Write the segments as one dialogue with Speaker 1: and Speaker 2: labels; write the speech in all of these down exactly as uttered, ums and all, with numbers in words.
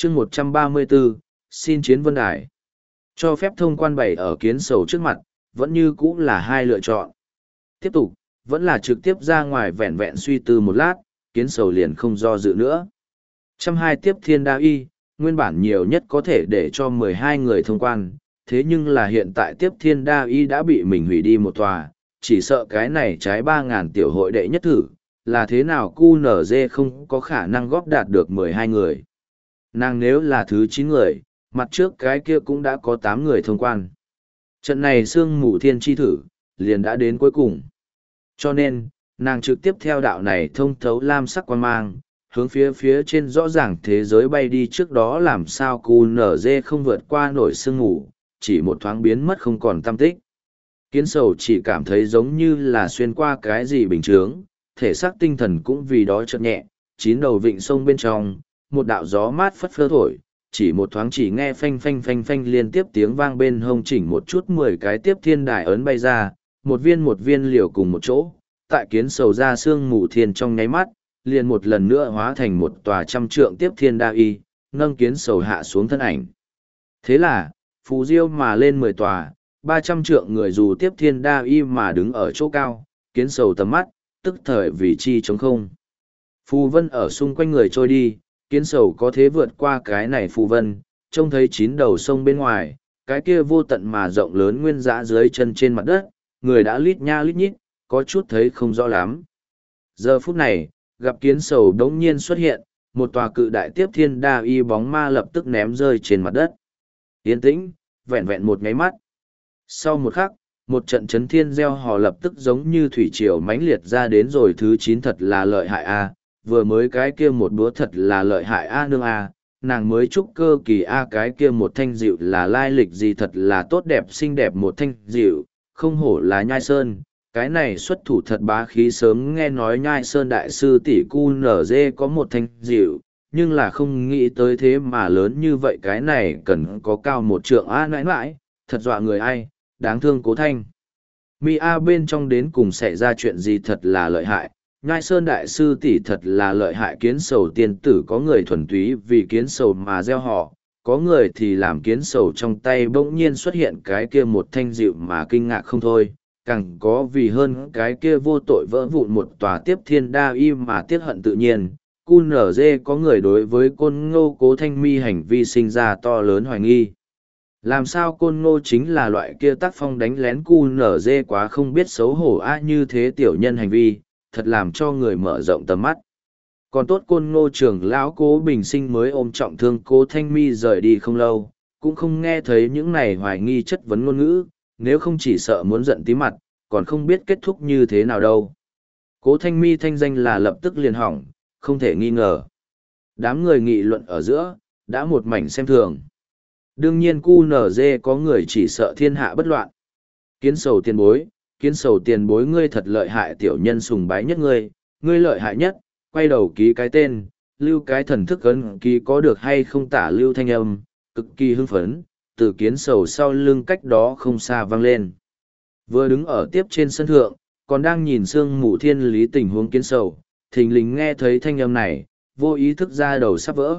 Speaker 1: chương một trăm ba mươi bốn, xin chiến vân đài. Cho phép thông quan bày ở kiến sầu trước mặt, vẫn như cũ là hai lựa chọn. Tiếp tục, vẫn là trực tiếp ra ngoài vẹn vẹn suy tư một lát, kiến sầu liền không do dự nữa. Trăm hai tiếp thiên đa y, nguyên bản nhiều nhất có thể để cho mười hai người thông quan, thế nhưng là hiện tại tiếp thiên đa y đã bị mình hủy đi một tòa, chỉ sợ cái này trái ba ngàn tiểu hội đệ nhất thử, là thế nào cu nở dê không có khả năng góp đạt được mười hai người. Nàng nếu là thứ chín người, mặt trước cái kia cũng đã có tám người thông quan. Trận này sương mù thiên chi thử, liền đã đến cuối cùng. Cho nên, nàng trực tiếp theo đạo này thông thấu lam sắc quan mang, hướng phía phía trên rõ ràng thế giới bay đi trước đó làm sao cu nở dê không vượt qua nổi sương mù, chỉ một thoáng biến mất không còn tăm tích. Kiến sầu chỉ cảm thấy giống như là xuyên qua cái gì bình chướng, thể xác tinh thần cũng vì đó chợt nhẹ, chín đầu vịnh sông bên trong, một đạo gió mát phất phơ thổi, chỉ một thoáng chỉ nghe phanh phanh phanh phanh liên tiếp tiếng vang bên hông chỉnh một chút mười cái tiếp thiên đài ấn bay ra, một viên một viên liều cùng một chỗ, tại kiến sầu ra sương mù thiên trong nháy mắt, liền một lần nữa hóa thành một tòa trăm trượng tiếp thiên đa y, nâng kiến sầu hạ xuống thân ảnh. Thế là, phù diêu mà lên mười tòa, ba trăm trượng người dù tiếp thiên đa y mà đứng ở chỗ cao, kiến sầu tầm mắt, tức thời vì chi trống không. Phù vân ở xung quanh người trôi đi, kiến sầu có thế vượt qua cái này phù vân, trông thấy chín đầu sông bên ngoài, cái kia vô tận mà rộng lớn nguyên dã dưới chân trên mặt đất, người đã lít nha lít nhít, có chút thấy không rõ lắm. Giờ phút này, gặp kiến sầu đống nhiên xuất hiện, một tòa cự đại tiếp thiên đa y bóng ma lập tức ném rơi trên mặt đất. Yên tĩnh, vẹn vẹn một ngáy mắt. Sau một khắc, một trận chấn thiên gieo hò lập tức giống như thủy triều mãnh liệt ra đến rồi thứ chín thật là lợi hại a, vừa mới cái kia một búa thật là lợi hại a nương a, nàng mới trúc cơ kỳ a cái kia một thanh dịu là lai lịch gì thật là tốt đẹp xinh đẹp một thanh dịu, không hổ là nhai sơn, cái này xuất thủ thật bá khí sớm nghe nói nhai sơn đại sư tỷ cu nở dê có một thanh dịu, nhưng là không nghĩ tới thế mà lớn như vậy cái này cần có cao một trượng a nãi nãi, thật dọa người ai, đáng thương cố thanh. Mi A bên trong đến cùng xảy ra chuyện gì thật là lợi hại, nhai sơn đại sư tỷ thật là lợi hại kiến sầu tiên tử có người thuần túy vì kiến sầu mà gieo họ, có người thì làm kiến sầu trong tay bỗng nhiên xuất hiện cái kia một thanh dịu mà kinh ngạc không thôi, càng có vì hơn cái kia vô tội vỡ vụn một tòa tiếp thiên đa y mà tiết hận tự nhiên. Cu nở dê có người đối với côn ngô cố thanh mi hành vi sinh ra to lớn hoài nghi. Làm sao côn ngô chính là loại kia tác phong đánh lén cu nở dê quá không biết xấu hổ a như thế tiểu nhân hành vi, thật làm cho người mở rộng tầm mắt. Còn tốt côn ngô trưởng lão cố bình sinh mới ôm trọng thương cố thanh mi rời đi không lâu, cũng không nghe thấy những này hoài nghi chất vấn ngôn ngữ, nếu không chỉ sợ muốn giận tí mặt, còn không biết kết thúc như thế nào đâu. Cố thanh mi thanh danh là lập tức liền hỏng, không thể nghi ngờ. Đám người nghị luận ở giữa, đã một mảnh xem thường. Đương nhiên cu nở dê có người chỉ sợ thiên hạ bất loạn. Kiến sầu tiền bối, kiến sầu tiền bối ngươi thật lợi hại tiểu nhân sùng bái nhất ngươi, ngươi lợi hại nhất, quay đầu ký cái tên, lưu cái thần thức ấn ký có được hay không tả lưu thanh âm, cực kỳ hưng phấn, từ kiến sầu sau lưng cách đó không xa vang lên. Vừa đứng ở tiếp trên sân thượng, còn đang nhìn sương mù thiên lý tình huống kiến sầu, thình lình nghe thấy thanh âm này, vô ý thức ra đầu sắp vỡ.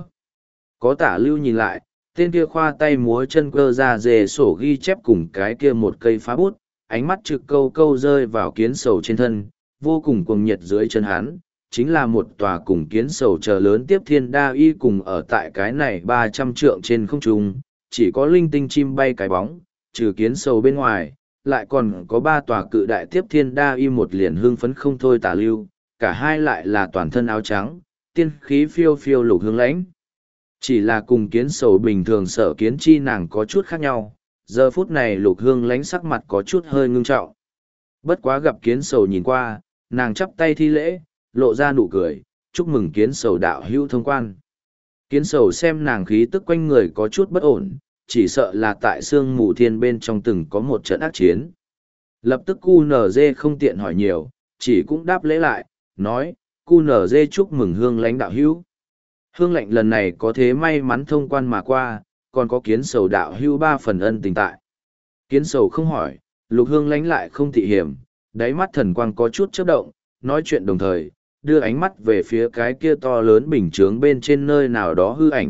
Speaker 1: Có tả lưu nhìn lại, tên kia khoa tay múa chân cơ ra dề sổ ghi chép cùng cái kia một cây phá bút, ánh mắt trực câu câu rơi vào kiến sầu trên thân, vô cùng cuồng nhiệt dưới chân hắn, chính là một tòa cùng kiến sầu chờ lớn tiếp thiên đa y cùng ở tại cái này ba trăm trượng trên không trung, chỉ có linh tinh chim bay cái bóng, trừ kiến sầu bên ngoài, lại còn có ba tòa cự đại tiếp thiên đa y một liền hương phấn không thôi tả lưu, cả hai lại là toàn thân áo trắng, tiên khí phiêu phiêu lục hương lãnh. Chỉ là cùng kiến sầu bình thường sở kiến chi nàng có chút khác nhau, giờ phút này lục hương lãnh sắc mặt có chút hơi ngưng trọng. Bất quá gặp kiến sầu nhìn qua, nàng chắp tay thi lễ, lộ ra nụ cười, chúc mừng kiến sầu đạo hữu thông quan. Kiến sầu xem nàng khí tức quanh người có chút bất ổn, chỉ sợ là tại sương mù thiên bên trong từng có một trận ác chiến. Lập tức cu nở dê không tiện hỏi nhiều, chỉ cũng đáp lễ lại, nói, cu nở dê chúc mừng hương lãnh đạo hữu. Hương lệnh lần này có thế may mắn thông quan mà qua, còn có kiến sầu đạo hữu ba phần ân tình tại. Kiến sầu không hỏi, lục hương lãnh lại không thị hiểm, đáy mắt thần quang có chút chớp động, nói chuyện đồng thời, đưa ánh mắt về phía cái kia to lớn bình chướng bên trên nơi nào đó hư ảnh,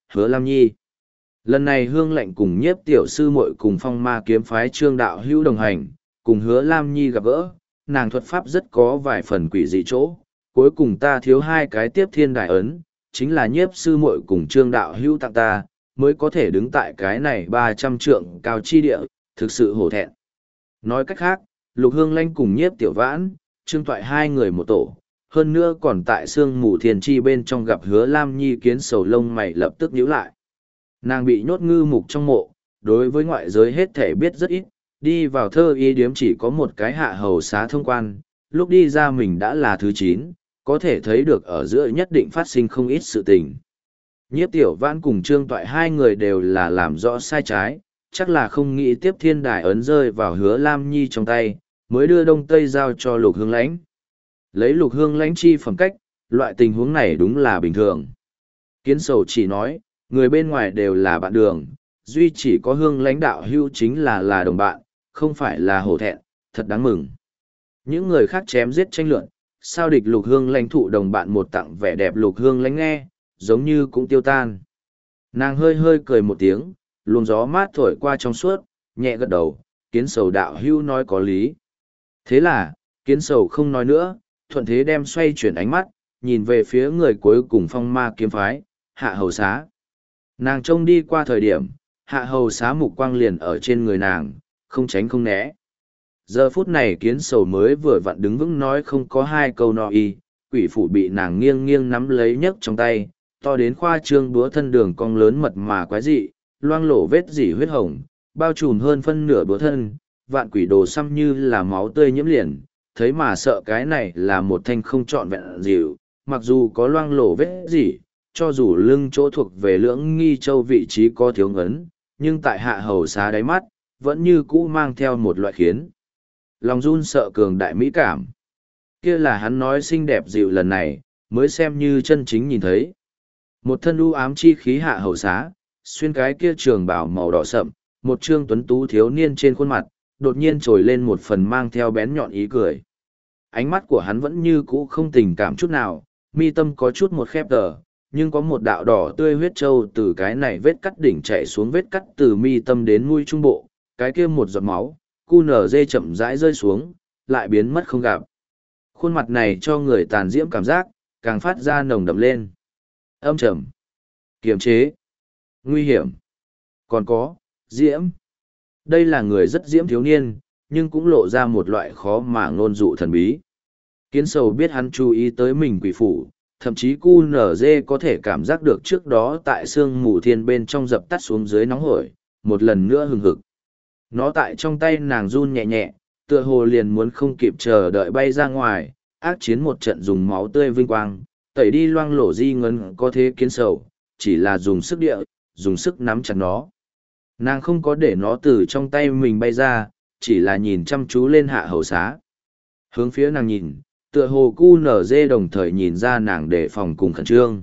Speaker 1: Hứa Lam Nhi. Lần này Hương Lệnh cùng Nhiếp tiểu sư muội cùng Phong Ma kiếm phái Trương đạo hữu đồng hành, cùng Hứa Lam Nhi gặp gỡ, nàng thuật pháp rất có vài phần quỷ dị chỗ, cuối cùng ta thiếu hai cái tiếp thiên đại ấn, chính là Nhiếp sư muội cùng Trương đạo hữu tặng ta, mới có thể đứng tại cái này ba trăm trượng cao chi địa, thực sự hổ thẹn. Nói cách khác, Lục Hương Lanh cùng Nhiếp tiểu vãn, Trương Toại hai người một tổ, hơn nữa còn tại sương mù thiền chi bên trong gặp Hứa Lam Nhi kiến sầu lông mày lập tức nhíu lại. Nàng bị nhốt ngư mục trong mộ, đối với ngoại giới hết thể biết rất ít, đi vào thơ y điếm chỉ có một cái hạ hầu xá thông quan, lúc đi ra mình đã là thứ chín, có thể thấy được ở giữa nhất định phát sinh không ít sự tình. Nhiếp tiểu vãn cùng Trương Toại hai người đều là làm rõ sai trái, chắc là không nghĩ tiếp thiên đài ấn rơi vào Hứa Lam Nhi trong tay, mới đưa Đông Tây giao cho Lục Hương Lãnh. Lấy Lục Hương Lãnh chi phẩm cách, loại tình huống này đúng là bình thường. Kiến sầu chỉ nói, người bên ngoài đều là bạn đường, duy chỉ có Hương Lãnh đạo hưu chính là là đồng bạn, không phải là hổ thẹn, thật đáng mừng. Những người khác chém giết tranh luận, sao địch Lục Hương Lãnh thụ đồng bạn một tặng vẻ đẹp Lục Hương Lãnh nghe, giống như cũng tiêu tan. Nàng hơi hơi cười một tiếng, luồng gió mát thổi qua trong suốt, nhẹ gật đầu, kiến sầu đạo hưu nói có lý. Thế là, kiến sầu không nói nữa, thuận thế đem xoay chuyển ánh mắt, nhìn về phía người cuối cùng Phong Ma kiếm phái, Hạ Hầu Xá. Nàng trông đi qua thời điểm, Hạ Hầu Xá mục quang liền ở trên người nàng, không tránh không né. Giờ phút này kiến sầu mới vừa vặn đứng vững nói không có hai câu no y, quỷ phủ bị nàng nghiêng nghiêng nắm lấy nhấc trong tay, to đến khoa trương búa thân đường cong lớn mật mà quái dị, loang lổ vết dỉ huyết hồng, bao trùm hơn phân nửa búa thân, vạn quỷ đồ xăm như là máu tươi nhiễm liền, thấy mà sợ cái này là một thanh không trọn vẹn dịu, mặc dù có loang lổ vết dỉ, cho dù lưng chỗ thuộc về lưỡng nghi châu vị trí có thiếu ngấn, nhưng tại Hạ Hầu Xá đáy mắt, vẫn như cũ mang theo một loại khiến lòng run sợ cường đại mỹ cảm. Kia là hắn nói xinh đẹp dịu lần này, mới xem như chân chính nhìn thấy. Một thân u ám chi khí Hạ Hầu Xá, xuyên cái kia trường bào màu đỏ sậm, một trương tuấn tú thiếu niên trên khuôn mặt, đột nhiên trồi lên một phần mang theo bén nhọn ý cười. Ánh mắt của hắn vẫn như cũ không tình cảm chút nào, mi tâm có chút một khép tờ, nhưng có một đạo đỏ tươi huyết trâu từ cái này vết cắt đỉnh chạy xuống vết cắt từ mi tâm đến mũi trung bộ, cái kia một giọt máu, cu nở dê chậm rãi rơi xuống, lại biến mất không gặp. Khuôn mặt này cho người tàn diễm cảm giác, càng phát ra nồng đậm lên. Âm trầm, kiềm chế, nguy hiểm, còn có, diễm. Đây là người rất diễm thiếu niên, nhưng cũng lộ ra một loại khó mà ngôn dụ thần bí. Kiến sầu biết hắn chú ý tới mình quỷ phủ, thậm chí cu nở dê có thể cảm giác được trước đó tại sương mù thiên bên trong dập tắt xuống dưới nóng hổi, một lần nữa hừng hực. Nó tại trong tay nàng run nhẹ nhẹ, tựa hồ liền muốn không kịp chờ đợi bay ra ngoài, ác chiến một trận dùng máu tươi vinh quang, tẩy đi loang lổ di ngân có thế kiến sầu, chỉ là dùng sức địa, dùng sức nắm chặt nó. Nàng không có để nó từ trong tay mình bay ra, chỉ là nhìn chăm chú lên Hạ Hầu Xá. Hướng phía nàng nhìn, tựa hồ cu nở dê đồng thời nhìn ra nàng để phòng cùng khẩn trương.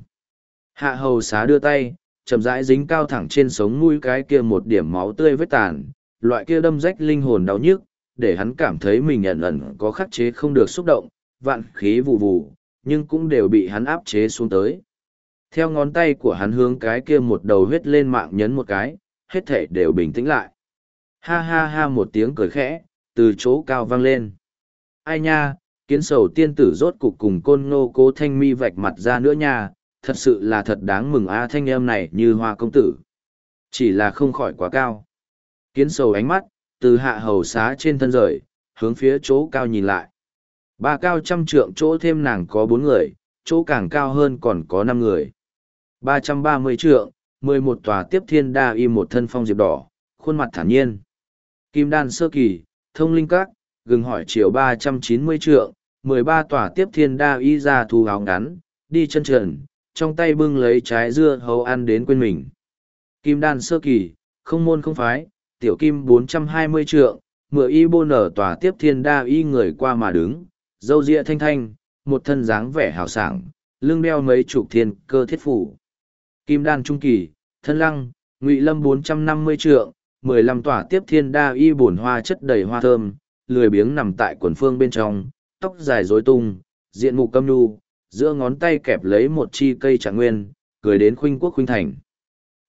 Speaker 1: Hạ Hầu Xá đưa tay, chậm rãi dính cao thẳng trên sống mũi cái kia một điểm máu tươi vết tàn, loại kia đâm rách linh hồn đau nhức, để hắn cảm thấy mình ẩn ẩn có khắc chế không được xúc động, vạn khí vụ vụ, nhưng cũng đều bị hắn áp chế xuống tới. Theo ngón tay của hắn hướng cái kia một đầu huyết lên mạng nhấn một cái, hết thể đều bình tĩnh lại. Ha ha ha một tiếng cười khẽ, từ chỗ cao vang lên. Ai nha, kiến sầu tiên tử rốt cục cùng côn ngô cố thanh mi vạch mặt ra nữa nha, thật sự là thật đáng mừng a thanh em này như hoa công tử. Chỉ là không khỏi quá cao. Kiến sầu ánh mắt, từ Hạ Hầu Xá trên thân rời, hướng phía chỗ cao nhìn lại. Ba cao trăm trượng chỗ thêm nàng có bốn người, chỗ càng cao hơn còn có năm người. Ba trăm ba mươi trượng, mười một tòa tiếp thiên đa y một thân phong diệp đỏ, khuôn mặt thản nhiên. Kim đan sơ kỳ, thông linh các, gừng hỏi chiều ba trăm chín mươi trượng, mười ba tòa tiếp thiên đa y ra thu áo ngắn, đi chân trần, trong tay bưng lấy trái dưa hấu ăn đến quên mình. Kim đan sơ kỳ, không môn không phái, tiểu kim bốn trăm hai mươi trượng, mười y bô nở tòa tiếp thiên đa y người qua mà đứng, dâu ria thanh thanh, một thân dáng vẻ hào sảng, lưng đeo mấy chục thiên cơ thiết phủ. Kim đan trung kỳ, thân lăng, ngụy lâm bốn trăm năm mươi trượng, mười lăm tòa tiếp thiên đa y bổn hoa chất đầy hoa thơm, lười biếng nằm tại quần phương bên trong, tóc dài rối tung, diện mục câm nhu, giữa ngón tay kẹp lấy một chi cây trạng nguyên, cười đến khuynh quốc khuynh thành.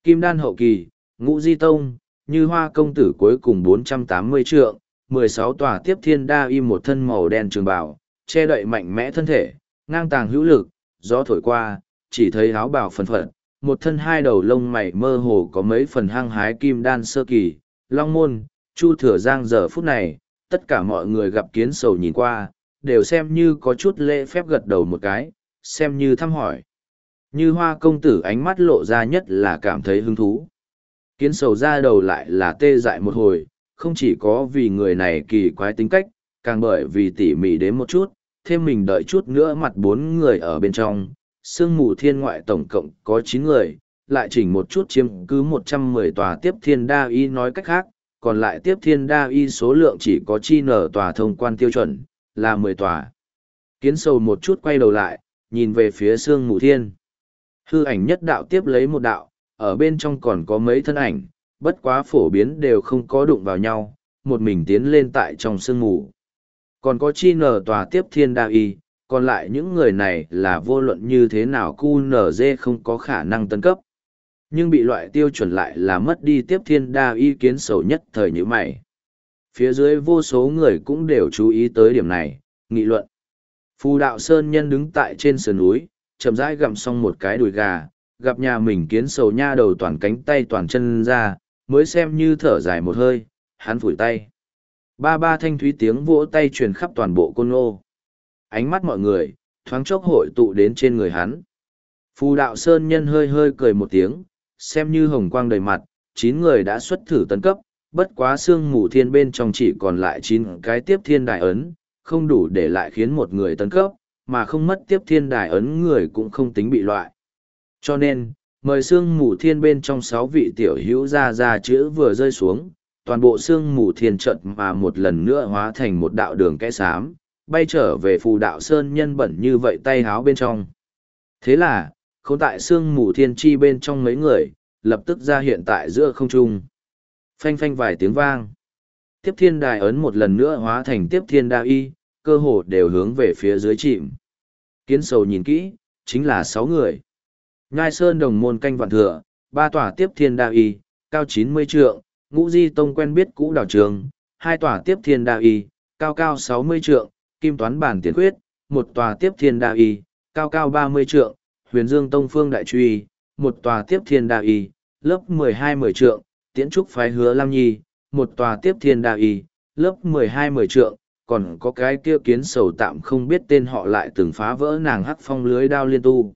Speaker 1: Kim đan hậu kỳ, ngũ di tông, như hoa công tử cuối cùng bốn trăm tám mươi trượng, mười sáu tòa tiếp thiên đa y một thân màu đen trường bào, che đậy mạnh mẽ thân thể, ngang tàng hữu lực, gió thổi qua, chỉ thấy áo bào phần phật, một thân hai đầu lông mày mơ hồ có mấy phần hăng hái kim đan sơ kỳ, long môn, chu thừa giang giờ phút này, tất cả mọi người gặp kiến sầu nhìn qua, đều xem như có chút lễ phép gật đầu một cái, xem như thăm hỏi. Như hoa công tử ánh mắt lộ ra nhất là cảm thấy hứng thú. Kiến sầu ra đầu lại là tê dại một hồi, không chỉ có vì người này kỳ quái tính cách, càng bởi vì tỉ mỉ đến một chút, thêm mình đợi chút nữa mặt bốn người ở bên trong, sương mù thiên ngoại tổng cộng có chín người, lại chỉnh một chút chiếm cứ một trăm mười tòa tiếp thiên đa y nói cách khác, còn lại tiếp thiên đa y số lượng chỉ có chi nở tòa thông quan tiêu chuẩn, là mười tòa. Kiến sầu một chút quay đầu lại, nhìn về phía sương mù thiên. Hư ảnh nhất đạo tiếp lấy một đạo, ở bên trong còn có mấy thân ảnh, bất quá phổ biến đều không có đụng vào nhau, một mình tiến lên tại trong sương mù. Còn có chi nở tòa tiếp thiên đa y, còn lại những người này là vô luận như thế nào cu nở dê không có khả năng tân cấp. Nhưng bị loại tiêu chuẩn lại là mất đi tiếp thiên đa y kiến sầu nhất thời như mày. Phía dưới vô số người cũng đều chú ý tới điểm này, nghị luận. Phù đạo sơn nhân đứng tại trên sườn núi, chậm rãi gặm xong một cái đùi gà, gặp nhà mình kiến sầu nha đầu toàn cánh tay toàn chân ra, mới xem như thở dài một hơi, hắn phủi tay. Ba ba thanh thúy tiếng vỗ tay truyền khắp toàn bộ Côn Ngô. Ánh mắt mọi người, thoáng chốc hội tụ đến trên người hắn. Phù đạo sơn nhân hơi hơi cười một tiếng, xem như hồng quang đầy mặt, chín người đã xuất thử tấn cấp, bất quá xương mù thiên bên trong chỉ còn lại chín cái tiếp thiên đại ấn, không đủ để lại khiến một người tấn cấp, mà không mất tiếp thiên đại ấn người cũng không tính bị loại. Cho nên, mời xương mù thiên bên trong sáu vị tiểu hữu ra ra chữ vừa rơi xuống, toàn bộ xương mù thiên trận mà một lần nữa hóa thành một đạo đường kẽ xám, bay trở về phù đạo sơn nhân bẩn như vậy tay háo bên trong. Thế là, không tại xương mù thiên chi bên trong mấy người, lập tức ra hiện tại giữa không trung. Phanh phanh vài tiếng vang. Tiếp thiên đài ấn một lần nữa hóa thành tiếp thiên đa y, cơ hồ đều hướng về phía dưới chìm. Kiến sầu nhìn kỹ, chính là sáu người. Nhai sơn đồng môn canh vạn thừa, ba tòa tiếp thiên đa y, cao chín mươi trượng, ngũ di tông quen biết cũ đào trường, hai tòa tiếp thiên đa y, cao cao sáu mươi trượng, kim toán bản tiền quyết, một tòa tiếp thiên đa y, cao cao ba mươi trượng, huyền dương tông phương đại truy, một tòa tiếp thiên đa y, lớp mười hai mười trượng, tiễn trúc phái hứa lam nhi, một tòa tiếp thiên đa y, lớp mười hai mười trượng, còn có cái kia kiến sầu tạm không biết tên họ lại từng phá vỡ nàng hắc phong lưới đao liên tu.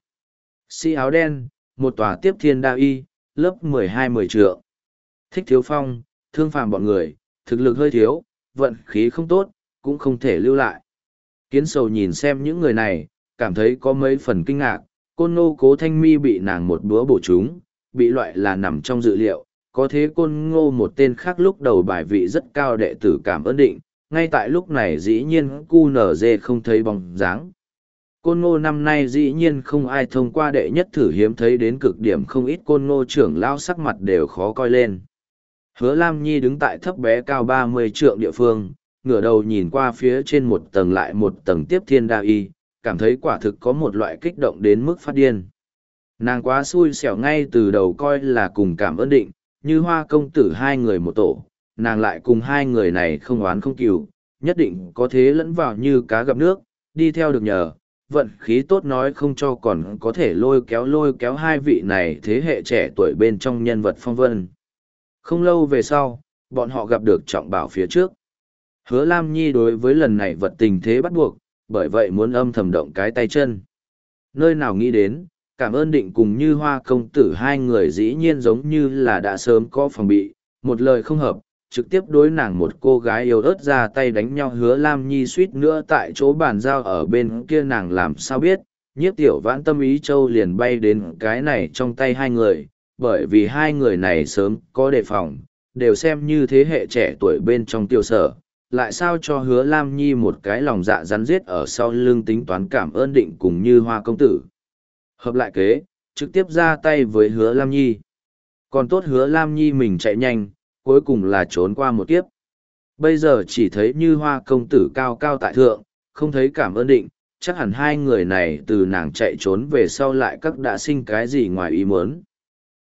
Speaker 1: Sĩ áo đen, một tòa tiếp thiên đa y, lớp mười hai mười trượng. Thích thiếu phong, thương phàm bọn người, thực lực hơi thiếu, vận khí không tốt, cũng không thể lưu lại. Kiến sầu nhìn xem những người này, cảm thấy có mấy phần kinh ngạc, Côn Ngô Cố Thanh Mi bị nàng một búa bổ trúng, bị loại là nằm trong dự liệu, có thế Côn Ngô một tên khác lúc đầu bài vị rất cao đệ tử cảm ơn định, ngay tại lúc này dĩ nhiên cu nở dê không thấy bóng dáng. Côn Ngô năm nay dĩ nhiên không ai thông qua đệ nhất thử hiếm thấy đến cực điểm, không ít Côn Ngô trưởng lao sắc mặt đều khó coi lên. Hứa Lam Nhi đứng tại thấp bé cao ba mươi trượng địa phương, ngửa đầu nhìn qua phía trên một tầng lại một tầng tiếp thiên đa y, cảm thấy quả thực có một loại kích động đến mức phát điên. Nàng quá xui xẻo ngay từ đầu coi là cùng cảm ơn định, như hoa công tử hai người một tổ, nàng lại cùng hai người này không oán không cừu, nhất định có thế lẫn vào như cá gặp nước, đi theo được nhờ, vận khí tốt nói không cho còn có thể lôi kéo lôi kéo hai vị này thế hệ trẻ tuổi bên trong nhân vật phong vân. Không lâu về sau, bọn họ gặp được trọng bảo phía trước. Hứa Lam Nhi đối với lần này vật tình thế bắt buộc, bởi vậy muốn âm thầm động cái tay chân. Nơi nào nghĩ đến, cảm ơn định cùng như hoa công tử hai người dĩ nhiên giống như là đã sớm có phòng bị, một lời không hợp, trực tiếp đối nàng một cô gái yếu ớt ra tay đánh nhau. Hứa Lam Nhi suýt nữa tại chỗ bàn giao ở bên kia, nàng làm sao biết, nhiếp tiểu vãn tâm ý châu liền bay đến cái này trong tay hai người, bởi vì hai người này sớm có đề phòng, đều xem như thế hệ trẻ tuổi bên trong tiêu sở. Lại sao cho Hứa Lam Nhi một cái lòng dạ rắn giết ở sau lưng tính toán cảm ơn định cùng như hoa công tử. Hợp lại kế, trực tiếp ra tay với Hứa Lam Nhi. Còn tốt Hứa Lam Nhi mình chạy nhanh, cuối cùng là trốn qua một kiếp. Bây giờ chỉ thấy như hoa công tử cao cao tại thượng, không thấy cảm ơn định, chắc hẳn hai người này từ nàng chạy trốn về sau lại các đã sinh cái gì ngoài ý muốn.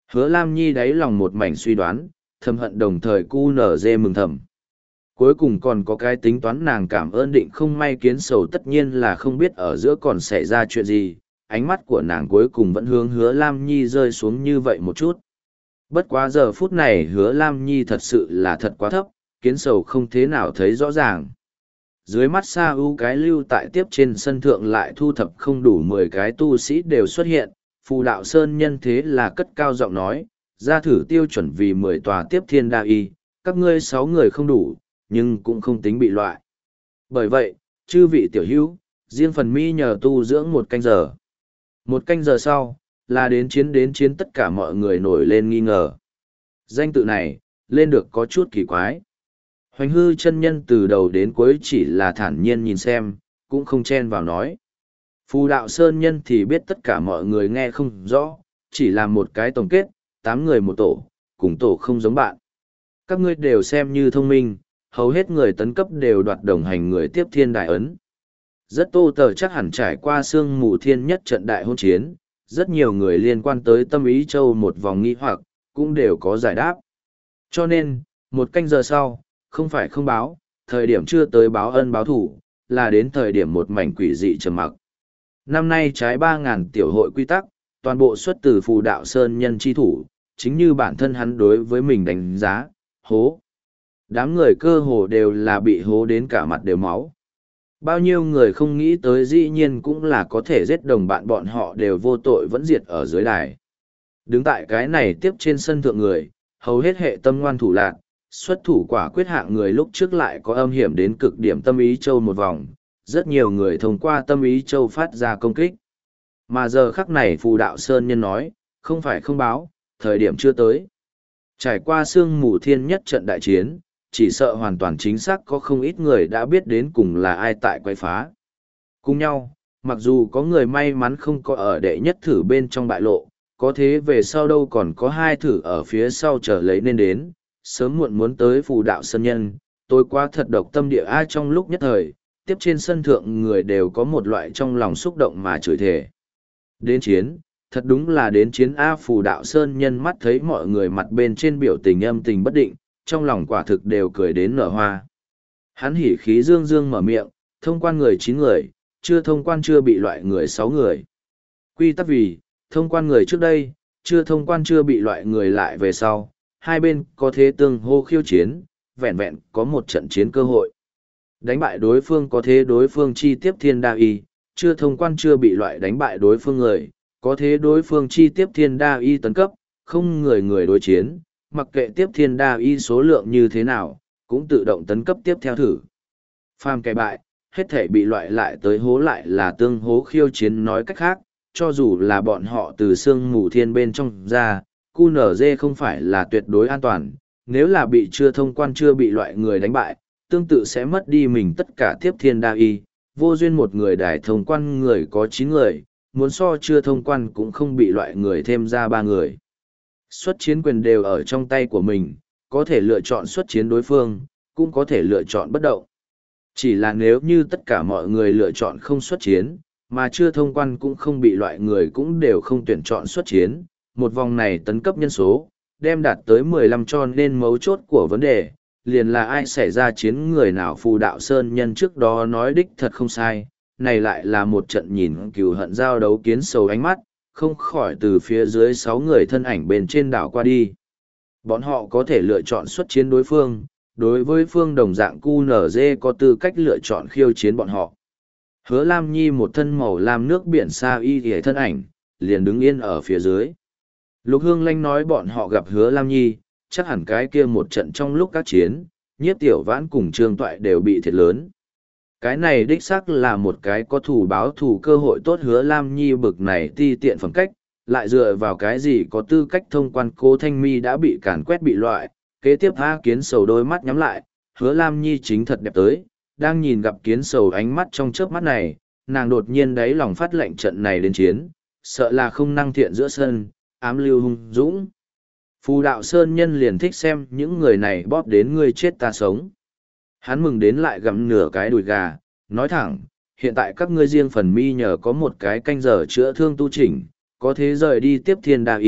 Speaker 1: Hứa Lam Nhi đáy lòng một mảnh suy đoán, thầm hận đồng thời cu nở dê mừng thầm. Cuối cùng còn có cái tính toán nàng cảm ơn định không may kiến sầu tất nhiên là không biết ở giữa còn xảy ra chuyện gì, ánh mắt của nàng cuối cùng vẫn hướng hứa Lam Nhi rơi xuống như vậy một chút. Bất quá giờ phút này hứa Lam Nhi thật sự là thật quá thấp, kiến sầu không thế nào thấy rõ ràng. Dưới mắt Sa ưu cái lưu tại tiếp trên sân thượng lại thu thập không đủ mười cái tu sĩ đều xuất hiện, phù đạo sơn nhân thế là cất cao giọng nói, ra thử tiêu chuẩn vì mười tòa tiếp thiên đa y, các ngươi sáu người không đủ, nhưng cũng không tính bị loại. Bởi vậy, chư vị tiểu hữu, riêng phần mi nhờ tu dưỡng một canh giờ. Một canh giờ sau, là đến chiến đến chiến tất cả mọi người nổi lên nghi ngờ. Danh tự này, lên được có chút kỳ quái. Hoành hư chân nhân từ đầu đến cuối chỉ là thản nhiên nhìn xem, cũng không chen vào nói. Phù đạo sơn nhân thì biết tất cả mọi người nghe không rõ, chỉ là một cái tổng kết, tám người một tổ, cùng tổ không giống bạn. Các ngươi đều xem như thông minh, hầu hết người tấn cấp đều đoạt đồng hành người tiếp thiên đại ấn. Rất tô tờ chắc hẳn trải qua sương mù thiên nhất trận đại hôn chiến, rất nhiều người liên quan tới tâm ý châu một vòng nghi hoặc, cũng đều có giải đáp. Cho nên, một canh giờ sau, không phải không báo, thời điểm chưa tới báo ân báo thủ, là đến thời điểm một mảnh quỷ dị trầm mặc. Năm nay trái ba ngàn tiểu hội quy tắc, toàn bộ xuất từ phù đạo sơn nhân chi thủ, chính như bản thân hắn đối với mình đánh giá, hố. Đám người cơ hồ đều là bị hố đến cả mặt đều máu. Bao nhiêu người không nghĩ tới dĩ nhiên cũng là có thể giết đồng bạn bọn họ đều vô tội vẫn diệt ở dưới đài. Đứng tại cái này tiếp trên sân thượng người, hầu hết hệ tâm ngoan thủ lạc, xuất thủ quả quyết hạng người lúc trước lại có âm hiểm đến cực điểm tâm ý châu một vòng, rất nhiều người thông qua tâm ý châu phát ra công kích. Mà giờ khắc này phù đạo sơn nhân nói, không phải không báo, thời điểm chưa tới. Trải qua sương mù thiên nhất trận đại chiến, chỉ sợ hoàn toàn chính xác có không ít người đã biết đến cùng là ai tại quay phá. Cùng nhau, mặc dù có người may mắn không có ở đệ nhất thử bên trong bại lộ, có thế về sau đâu còn có hai thử ở phía sau trở lấy nên đến, sớm muộn muốn tới phù đạo sơn nhân, tôi qua thật độc tâm địa ai trong lúc nhất thời, tiếp trên sân thượng người đều có một loại trong lòng xúc động mà chửi thề. Đến chiến, thật đúng là đến chiến A phù đạo sơn nhân mắt thấy mọi người mặt bên trên biểu tình âm tình bất định, trong lòng quả thực đều cười đến nở hoa. Hắn hỉ khí dương dương mở miệng, thông quan người chín người, chưa thông quan chưa bị loại người sáu người. Quy tắc vì, thông quan người trước đây, chưa thông quan chưa bị loại người lại về sau, hai bên có thế tương hô khiêu chiến, vẹn vẹn có một trận chiến cơ hội. Đánh bại đối phương có thế đối phương chi tiếp thiên đa y, chưa thông quan chưa bị loại đánh bại đối phương người, có thế đối phương chi tiếp thiên đa y tấn cấp, không người người đối chiến, mặc kệ tiếp thiên đa y số lượng như thế nào, cũng tự động tấn cấp tiếp theo thử. Phàm kẻ bại, hết thể bị loại lại tới hố lại là tương hố khiêu chiến nói cách khác, cho dù là bọn họ từ sương mù thiên bên trong ra, cu nở dê không phải là tuyệt đối an toàn, nếu là bị chưa thông quan chưa bị loại người đánh bại, tương tự sẽ mất đi mình tất cả tiếp thiên đa y, vô duyên một người đài thông quan người có chín người, muốn so chưa thông quan cũng không bị loại người thêm ra ba người. Xuất chiến quyền đều ở trong tay của mình, có thể lựa chọn xuất chiến đối phương, cũng có thể lựa chọn bất động. Chỉ là nếu như tất cả mọi người lựa chọn không xuất chiến, mà chưa thông quan cũng không bị loại người cũng đều không tuyển chọn xuất chiến, một vòng này tấn cấp nhân số, đem đạt tới mười lăm cho nên mấu chốt của vấn đề, liền là ai xảy ra chiến người nào phù đạo sơn nhân trước đó nói đích thật không sai, này lại là một trận nhìn cừu hận giao đấu kiến sầu ánh mắt, không khỏi từ phía dưới sáu người thân ảnh bên trên đảo qua đi. Bọn họ có thể lựa chọn xuất chiến đối phương, đối với phương đồng dạng cu nở dê có tư cách lựa chọn khiêu chiến bọn họ. Hứa Lam Nhi một thân màu lam nước biển xa y ghề thân ảnh, liền đứng yên ở phía dưới. Lục Hương Lanh nói bọn họ gặp Hứa Lam Nhi, chắc hẳn cái kia một trận trong lúc các chiến, Nhiếp Tiểu Vãn cùng Trương Toại đều bị thiệt lớn. Cái này đích xác là một cái có thủ báo thủ cơ hội tốt. Hứa Lam Nhi bực này ti tiện phẩm cách, lại dựa vào cái gì có tư cách thông quan Cố Thanh Mi đã bị càn quét bị loại, kế tiếp A Kiến Sầu đôi mắt nhắm lại, Hứa Lam Nhi chính thật đẹp tới, đang nhìn gặp Kiến Sầu ánh mắt trong chớp mắt này, nàng đột nhiên đáy lòng phát lệnh trận này đến chiến, sợ là không năng thiện giữa sân, ám lưu hung dũng. Phù đạo sơn nhân liền thích xem những người này bóp đến ngươi chết ta sống. Hắn mừng đến lại gặm nửa cái đùi gà, nói thẳng, hiện tại các ngươi riêng phần mi nhờ có một cái canh giờ chữa thương tu chỉnh, có thế rời đi tiếp thiên đa y,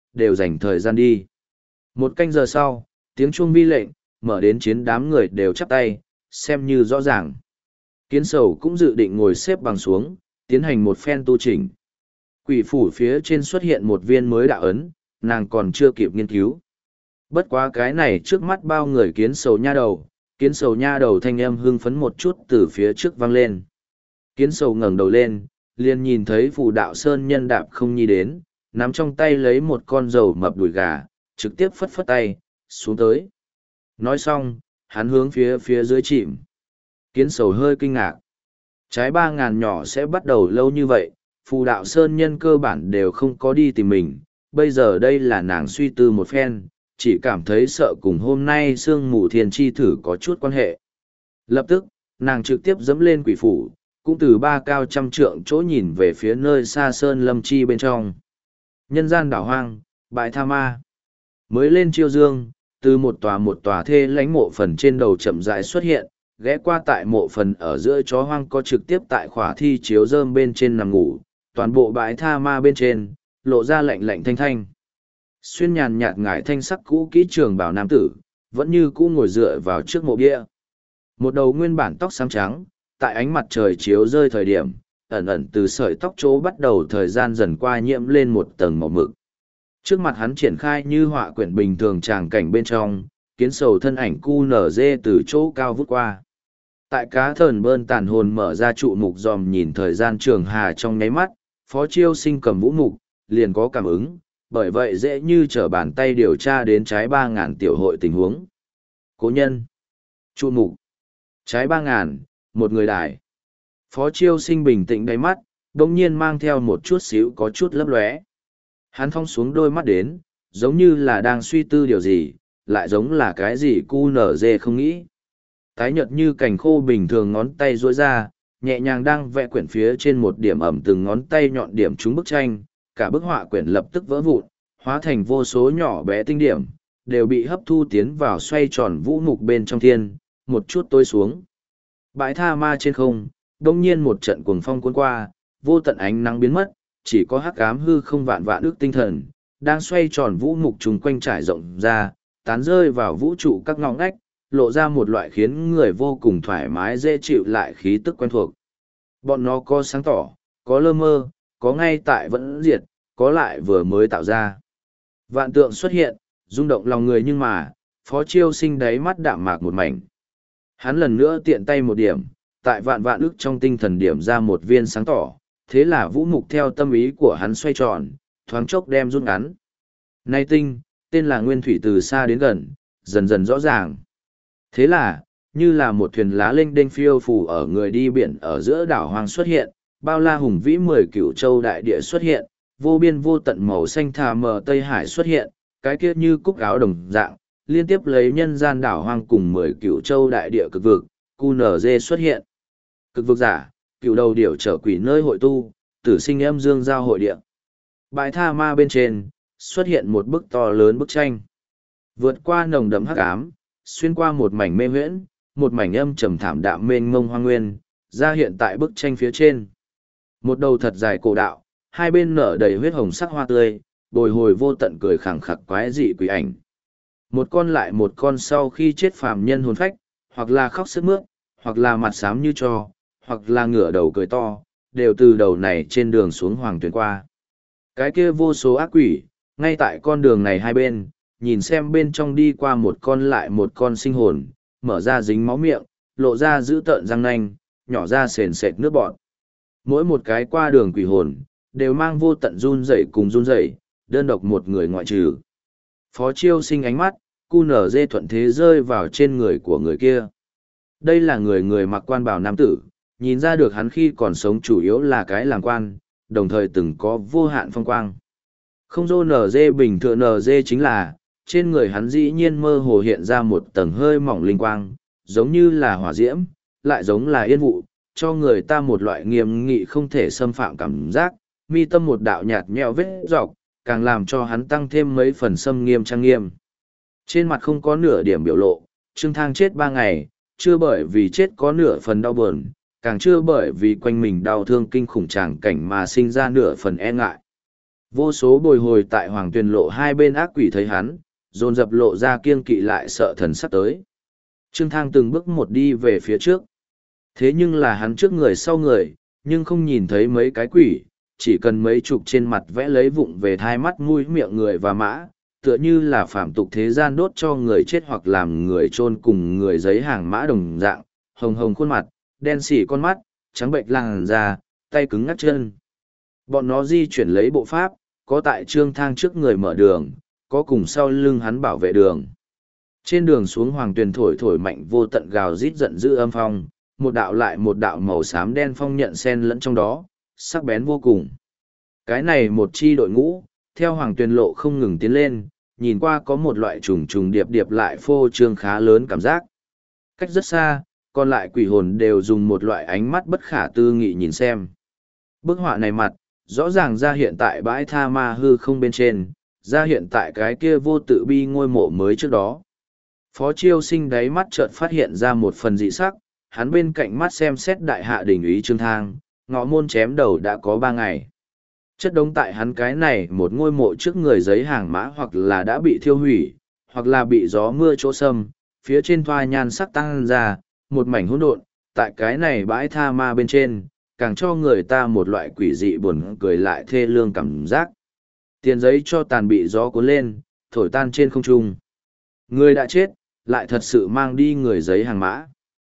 Speaker 1: đều dành thời gian đi. Một canh giờ sau, tiếng chuông vi lệnh, mở đến chiến đám người đều chắp tay, xem như rõ ràng. Kiến sầu cũng dự định ngồi xếp bằng xuống, tiến hành một phen tu chỉnh. Quỷ phủ phía trên xuất hiện một viên mới đạo ấn, nàng còn chưa kịp nghiên cứu. Bất quá cái này trước mắt bao người kiến sầu nha đầu, kiến sầu nha đầu thanh âm hưng phấn một chút từ phía trước vang lên. Kiến sầu ngẩng đầu lên, liền nhìn thấy phù đạo sơn nhân đạp không nhi đến, nắm trong tay lấy một con dầu mập đùi gà, trực tiếp phất phất tay, xuống tới. Nói xong, hắn hướng phía phía dưới chìm. Kiến sầu hơi kinh ngạc. Trái ba ngàn nhỏ sẽ bắt đầu lâu như vậy, phù đạo sơn nhân cơ bản đều không có đi tìm mình. Bây giờ đây là nàng suy tư một phen, chỉ cảm thấy sợ cùng hôm nay sương mù thiên chi thử có chút quan hệ. Lập tức, nàng trực tiếp dẫm lên quỷ phủ, cũng từ ba cao trăm trượng chỗ nhìn về phía nơi xa sơn lâm chi bên trong. Nhân gian đảo hoang, bãi tha ma. Mới lên chiêu dương, từ một tòa một tòa thê lánh mộ phần trên đầu chậm rãi xuất hiện, ghé qua tại mộ phần ở giữa chó hoang có trực tiếp tại khỏa thi chiếu rơm bên trên nằm ngủ, toàn bộ bãi tha ma bên trên, lộ ra lạnh lạnh thanh thanh. Xuyên nhàn nhạt ngải thanh sắc cũ kỹ trường bảo nam tử, vẫn như cũ ngồi dựa vào trước mộ bia. Một đầu nguyên bản tóc xám trắng, tại ánh mặt trời chiếu rơi thời điểm, ẩn ẩn từ sợi tóc chỗ bắt đầu thời gian dần qua nhiễm lên một tầng màu mực. Trước mặt hắn triển khai như họa quyển bình thường tràng cảnh bên trong, kiến sầu thân ảnh cu nở dê từ chỗ cao vút qua. Tại cá thờn bơn tàn hồn mở ra trụ mục dòm nhìn thời gian trường hà trong nháy mắt, phó chiêu sinh cầm vũ mục, liền có cảm ứng, bởi vậy dễ như trở bàn tay điều tra đến trái ba ngàn tiểu hội tình huống. Cố nhân, trụ mục, trái ba ngàn, một người đài. Phó chiêu sinh bình tĩnh đáy mắt, đồng nhiên mang theo một chút xíu có chút lấp lóe. Hắn phong xuống đôi mắt đến, giống như là đang suy tư điều gì, lại giống là cái gì cu nở dê không nghĩ. Tái nhợt như cành khô bình thường ngón tay duỗi ra, nhẹ nhàng đang vẽ quyển phía trên một điểm ẩm từng ngón tay nhọn điểm trúng bức tranh, cả bức họa quyển lập tức vỡ vụn, hóa thành vô số nhỏ bé tinh điểm, đều bị hấp thu tiến vào xoay tròn vũ mục bên trong thiên, một chút tối xuống. Bãi tha ma trên không, đông nhiên một trận cuồng phong cuốn qua, vô tận ánh nắng biến mất, chỉ có hắc ám hư không vạn vạn ước tinh thần, đang xoay tròn vũ mục chung quanh trải rộng ra, tán rơi vào vũ trụ các ngõ ngách, lộ ra một loại khiến người vô cùng thoải mái dễ chịu lại khí tức quen thuộc. Bọn nó có sáng tỏ, có lơ mơ, có ngay tại vẫn diệt, có lại vừa mới tạo ra. Vạn tượng xuất hiện, rung động lòng người nhưng mà, phó chiêu sinh đáy mắt đạm mạc một mảnh. Hắn lần nữa tiện tay một điểm, tại vạn vạn ức trong tinh thần điểm ra một viên sáng tỏ, thế là vũ mục theo tâm ý của hắn xoay tròn, thoáng chốc đem rút ngắn. Nay tinh, tên là nguyên thủy từ xa đến gần, dần dần rõ ràng. Thế là, như là một thuyền lá lênh đênh phiêu phù ở người đi biển ở giữa đảo hoang xuất hiện, bao la hùng vĩ mười cửu châu đại địa xuất hiện, vô biên vô tận màu xanh thà mờ Tây Hải xuất hiện, cái kia như cúc áo đồng dạng, liên tiếp lấy nhân gian đảo hoang cùng mười cửu châu đại địa cực vực, cu nở dê xuất hiện. Cực vực giả, cựu đầu điểu trở quỷ nơi hội tu, tử sinh âm dương giao hội địa. Bãi tha ma bên trên, xuất hiện một bức to lớn bức tranh. Vượt qua nồng đậm hắc ám, xuyên qua một mảnh mê huyễn, một mảnh âm trầm thảm đạm mênh mông hoang nguyên, ra hiện tại bức tranh phía trên. Một đầu thật dài cổ đạo, hai bên nở đầy huyết hồng sắc hoa tươi, bồi hồi vô tận cười khẳng khặc quái dị quỷ ảnh. Một con lại một con sau khi chết phàm nhân hồn phách, hoặc là khóc sướt mướt, hoặc là mặt xám như tro, hoặc là ngửa đầu cười to, đều từ đầu này trên đường xuống hoàng tuyển qua. Cái kia vô số ác quỷ, ngay tại con đường này hai bên, nhìn xem bên trong đi qua một con lại một con sinh hồn, mở ra dính máu miệng, lộ ra giữ tợn răng nanh, nhỏ ra sền sệt nước bọt. Mỗi một cái qua đường quỷ hồn, đều mang vô tận run rẩy cùng run rẩy, đơn độc một người ngoại trừ. Phó chiêu sinh ánh mắt, cu nở dê thuận thế rơi vào trên người của người kia. Đây là người người mặc quan bào nam tử, nhìn ra được hắn khi còn sống chủ yếu là cái làm quan, đồng thời từng có vô hạn phong quang. Không dô nở dê bình thường nở dê chính là, trên người hắn dĩ nhiên mơ hồ hiện ra một tầng hơi mỏng linh quang, giống như là hỏa diễm, lại giống là yên vụ, cho người ta một loại nghiêm nghị không thể xâm phạm cảm giác, mi tâm một đạo nhạt nhẽo vết dọc, càng làm cho hắn tăng thêm mấy phần xâm nghiêm trang nghiêm. Trên mặt không có nửa điểm biểu lộ, Trương Thang chết ba ngày, chưa bởi vì chết có nửa phần đau buồn, càng chưa bởi vì quanh mình đau thương kinh khủng tràng cảnh mà sinh ra nửa phần e ngại. Vô số bồi hồi tại hoàng tuyền lộ hai bên ác quỷ thấy hắn, dồn dập lộ ra kiêng kỵ lại sợ thần sắp tới. Trương Thang từng bước một đi về phía trước. Thế nhưng là hắn trước người sau người, nhưng không nhìn thấy mấy cái quỷ, chỉ cần mấy chục trên mặt vẽ lấy vụng về thai mắt mũi miệng người và mã, tựa như là phạm tục thế gian đốt cho người chết hoặc làm người chôn cùng người giấy hàng mã đồng dạng, hồng hồng khuôn mặt, đen xỉ con mắt, trắng bệnh làn da, tay cứng ngắt chân. Bọn nó di chuyển lấy bộ pháp, có tại Trương Thang trước người mở đường, có cùng sau lưng hắn bảo vệ đường. Trên đường xuống hoàng tuyền thổi thổi mạnh vô tận gào rít giận dữ âm phong, một đạo lại một đạo màu xám đen phong nhận xen lẫn trong đó, sắc bén vô cùng. Cái này một chi đội ngũ, theo hoàng tuyền lộ không ngừng tiến lên, nhìn qua có một loại trùng trùng điệp điệp lại phô trương khá lớn cảm giác. Cách rất xa, còn lại quỷ hồn đều dùng một loại ánh mắt bất khả tư nghị nhìn xem. Bức họa này mặt, rõ ràng ra hiện tại bãi tha ma hư không bên trên, ra hiện tại cái kia vô tự bi ngôi mộ mới trước đó. Phó Chiêu Sinh đáy mắt chợt phát hiện ra một phần dị sắc, hắn bên cạnh mắt xem xét đại hạ đỉnh ý Trương Thang, ngọ môn chém đầu đã có ba ngày. Chất đống tại hắn cái này một ngôi mộ trước người giấy hàng mã hoặc là đã bị thiêu hủy, hoặc là bị gió mưa chỗ xâm, phía trên thoa nhan sắc tăng ra, một mảnh hỗn độn, tại cái này bãi tha ma bên trên, càng cho người ta một loại quỷ dị buồn cười lại thê lương cảm giác. Tiền giấy cho tàn bị gió cuốn lên, thổi tan trên không trung. Người đã chết, lại thật sự mang đi người giấy hàng mã.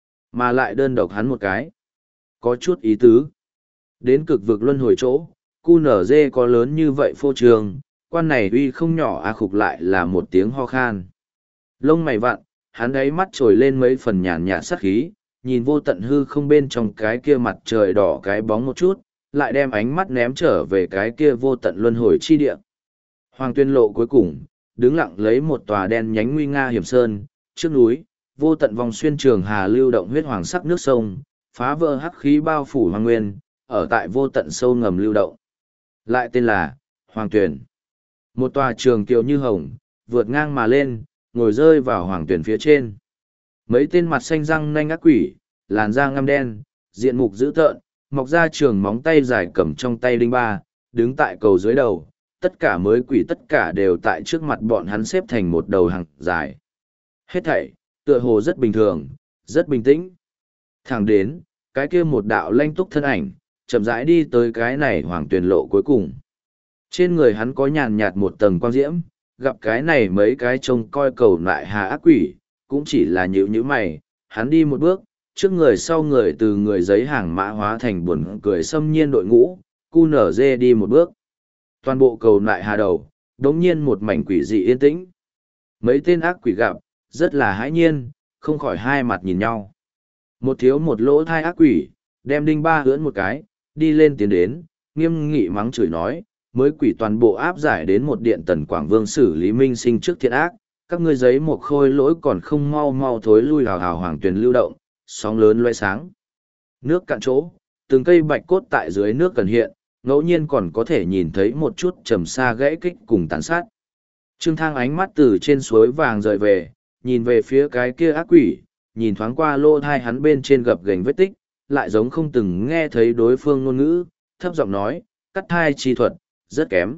Speaker 1: Mà lại đơn độc hắn một cái. Có chút ý tứ. Đến cực vực luân hồi chỗ, cu nở dê có lớn như vậy phô trường, quan này uy không nhỏ a khục lại là một tiếng ho khan. Lông mày vặn, hắn đáy mắt trồi lên mấy phần nhàn nhạt sắc khí, nhìn vô tận hư không bên trong cái kia mặt trời đỏ cái bóng một chút, lại đem ánh mắt ném trở về cái kia vô tận luân hồi chi địa. Hoàng tuyên lộ cuối cùng, đứng lặng lấy một tòa đen nhánh nguy nga hiểm sơn, trước núi, vô tận vòng xuyên trường hà lưu động huyết hoàng sắc nước sông, phá vỡ hắc khí bao phủ hoàng nguyên, ở tại vô tận sâu ngầm lưu động. Lại tên là Hoàng Tuyền. Một tòa trường kiều như hồng, vượt ngang mà lên, ngồi rơi vào Hoàng Tuyền phía trên. Mấy tên mặt xanh răng nanh ác quỷ, làn da ngăm đen, diện mục dữ tợn, mọc ra trường móng tay dài cầm trong tay đinh ba, đứng tại cầu dưới đầu, tất cả mới quỷ tất cả đều tại trước mặt bọn hắn xếp thành một đầu hàng dài. Hết thảy, tựa hồ rất bình thường, rất bình tĩnh. Thẳng đến, cái kia một đạo lanh túc thân ảnh, chậm rãi đi tới cái này hoàng tuyền lộ cuối cùng. Trên người hắn có nhàn nhạt một tầng quang diễm, gặp cái này mấy cái trông coi cầu lại hà ác quỷ, cũng chỉ là nhữ nhữ mày, hắn đi một bước, trước người sau người từ người giấy hàng mã hóa thành buồn cười xâm nhiên đội ngũ, cu nở dê đi một bước. Toàn bộ cầu lại hà đầu, đống nhiên một mảnh quỷ dị yên tĩnh. Mấy tên ác quỷ gặp, rất là hãi nhiên, không khỏi hai mặt nhìn nhau. Một thiếu một lỗ thai ác quỷ, đem đinh ba hưỡn một cái, đi lên tiến đến, nghiêm nghị mắng chửi nói, mới quỷ toàn bộ áp giải đến một điện tần Quảng Vương xử lý minh sinh trước thiện ác, các ngươi giấy một khôi lỗi còn không mau mau thối lui hào hào hoàng tuyền lưu động, sóng lớn loe sáng. Nước cạn chỗ, từng cây bạch cốt tại dưới nước cần hiện, ngẫu nhiên còn có thể nhìn thấy một chút trầm xa gãy kích cùng tàn sát. Trương Thang ánh mắt từ trên suối vàng rời về, nhìn về phía cái kia ác quỷ, nhìn thoáng qua lô thai hắn bên trên gập gềnh vết tích, lại giống không từng nghe thấy đối phương ngôn ngữ, thấp giọng nói, cắt thai chi thuật, rất kém.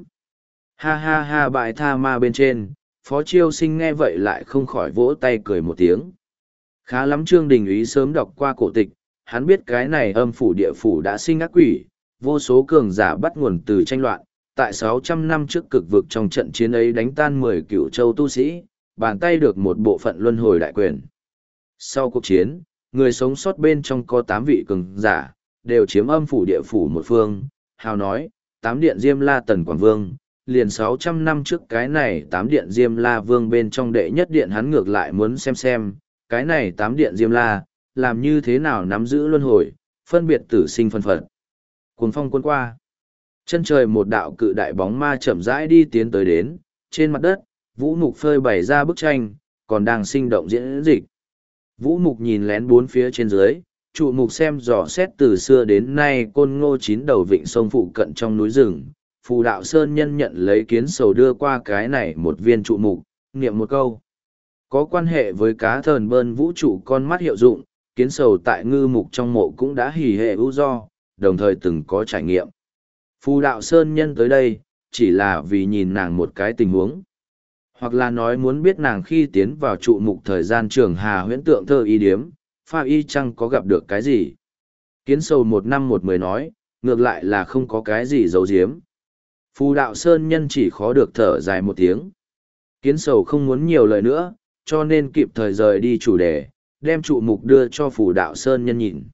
Speaker 1: Ha ha ha bại tha ma bên trên, Phó Chiêu Sinh nghe vậy lại không khỏi vỗ tay cười một tiếng. Khá lắm Trương Đình Ý sớm đọc qua cổ tịch, hắn biết cái này âm phủ địa phủ đã sinh ác quỷ, vô số cường giả bắt nguồn từ tranh loạn, tại sáu trăm năm trước cực vực trong trận chiến ấy đánh tan mười cựu châu tu sĩ, bàn tay được một bộ phận luân hồi đại quyền. Sau cuộc chiến, người sống sót bên trong có tám vị cường giả, đều chiếm âm phủ địa phủ một phương, hào nói, tám điện Diêm La Tần Quảng Vương, liền sáu trăm năm trước cái này tám điện Diêm La Vương bên trong đệ nhất điện hắn ngược lại muốn xem xem, cái này tám điện Diêm La, làm như thế nào nắm giữ luân hồi, phân biệt tử sinh phân phận. Cuồng phong cuốn qua. Chân trời một đạo cự đại bóng ma chậm rãi đi tiến tới đến, trên mặt đất, Vũ Mục phơi bày ra bức tranh, còn đang sinh động diễn dịch. Vũ Mục nhìn lén bốn phía trên dưới, trụ mục xem dò xét từ xưa đến nay côn ngô chín đầu vịnh sông phụ cận trong núi rừng. Phù đạo sơn nhân nhận lấy kiến sầu đưa qua cái này một viên trụ mục, niệm một câu. Có quan hệ với cá thờn bơn vũ trụ con mắt hiệu dụng, kiến sầu tại ngư mục trong mộ cũng đã hỉ hệ ưu do, đồng thời từng có trải nghiệm. Phù đạo sơn nhân tới đây, chỉ là vì nhìn nàng một cái tình huống. Hoặc là nói muốn biết nàng khi tiến vào trụ mục thời gian trường hà huyễn tượng thơ y điếm, pha y chăng có gặp được cái gì. Kiến sầu một năm một mười nói, ngược lại là không có cái gì giấu giếm. Phù đạo sơn nhân chỉ khó được thở dài một tiếng. Kiến sầu không muốn nhiều lời nữa, cho nên kịp thời rời đi chủ đề, đem trụ mục đưa cho phù đạo sơn nhân nhìn.